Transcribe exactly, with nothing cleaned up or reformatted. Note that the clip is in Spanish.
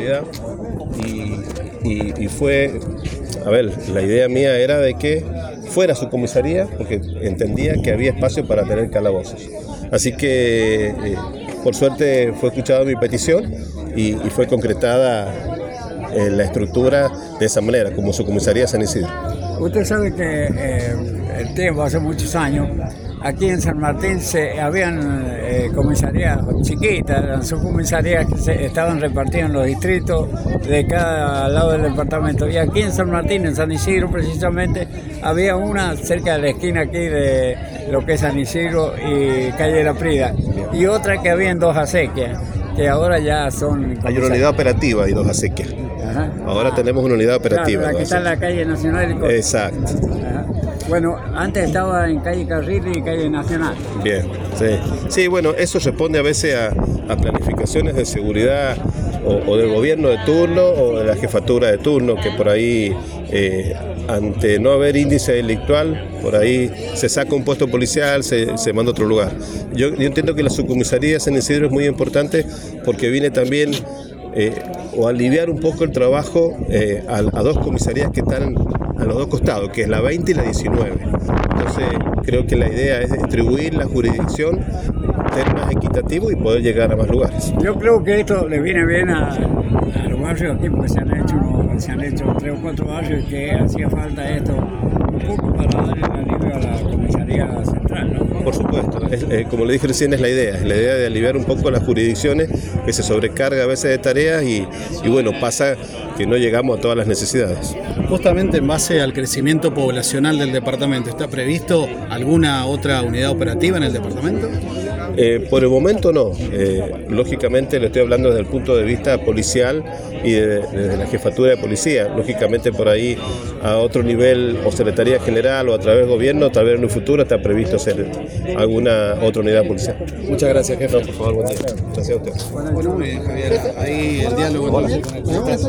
realidad y, y, y fue, a ver, la idea mía era de que fuera su comisaría porque entendía que había espacio para tener calabozos. Así que eh, por suerte fue escuchada mi petición y, y fue concretada eh, la estructura de esa manera, como su comisaría San Isidro. Usted sabe que eh, el tiempo, hace muchos años, aquí en San Martín se habían eh, comisarías chiquitas, eran subcomisarías que se, estaban repartidas en los distritos de cada lado del departamento. Y aquí en San Martín, en San Isidro precisamente, había una cerca de la esquina aquí de lo que es San Isidro y Calle La Prida, y otra que había en Dos Acequias, que ahora ya son... Hay una unidad operativa y Dos Acequias. Ajá. Ahora ah, tenemos una unidad operativa. Claro, la que está en la calle Nacional. Y Exacto. Ajá. Bueno, antes estaba en calle Carril y calle Nacional. Bien, sí. Sí, bueno, eso responde a veces a, a planificaciones de seguridad o, o del gobierno de turno o de la jefatura de turno, que por ahí, eh, ante no haber índice delictual, por ahí se saca un puesto policial, se, se manda a otro lugar. Yo, yo entiendo que la subcomisaría San Isidro es muy importante porque viene también eh, o aliviar un poco el trabajo eh, a, a dos comisarías que están a los dos costados, que es la veinte y la diecinueve. Entonces creo que la idea es distribuir la jurisdicción, ser más equitativo y poder llegar a más lugares. Yo creo que esto le viene bien a, a los barrios aquí, porque se han hecho se han hecho tres o cuatro barrios y que hacía falta esto un poco para darle el alivio a la comisaría central, ¿no? Por supuesto, es, eh, como le dije recién, es la idea, es la idea de aliviar un poco las jurisdicciones que se sobrecarga a veces de tareas y, y bueno, pasa que no llegamos a todas las necesidades. Justamente en base al crecimiento poblacional del departamento, ¿está previsto alguna otra unidad operativa en el departamento? Eh, por el momento no, eh, lógicamente le estoy hablando desde el punto de vista policial y de, desde la jefatura de policía, lógicamente por ahí a otro nivel o Secretaría General o a través del gobierno, tal vez en un futuro está previsto hacer alguna otra unidad policial. Muchas gracias, jefe. No, por favor, buen día. Gracias a usted. Bueno, eh, Javier, ahí el diálogo entonces con el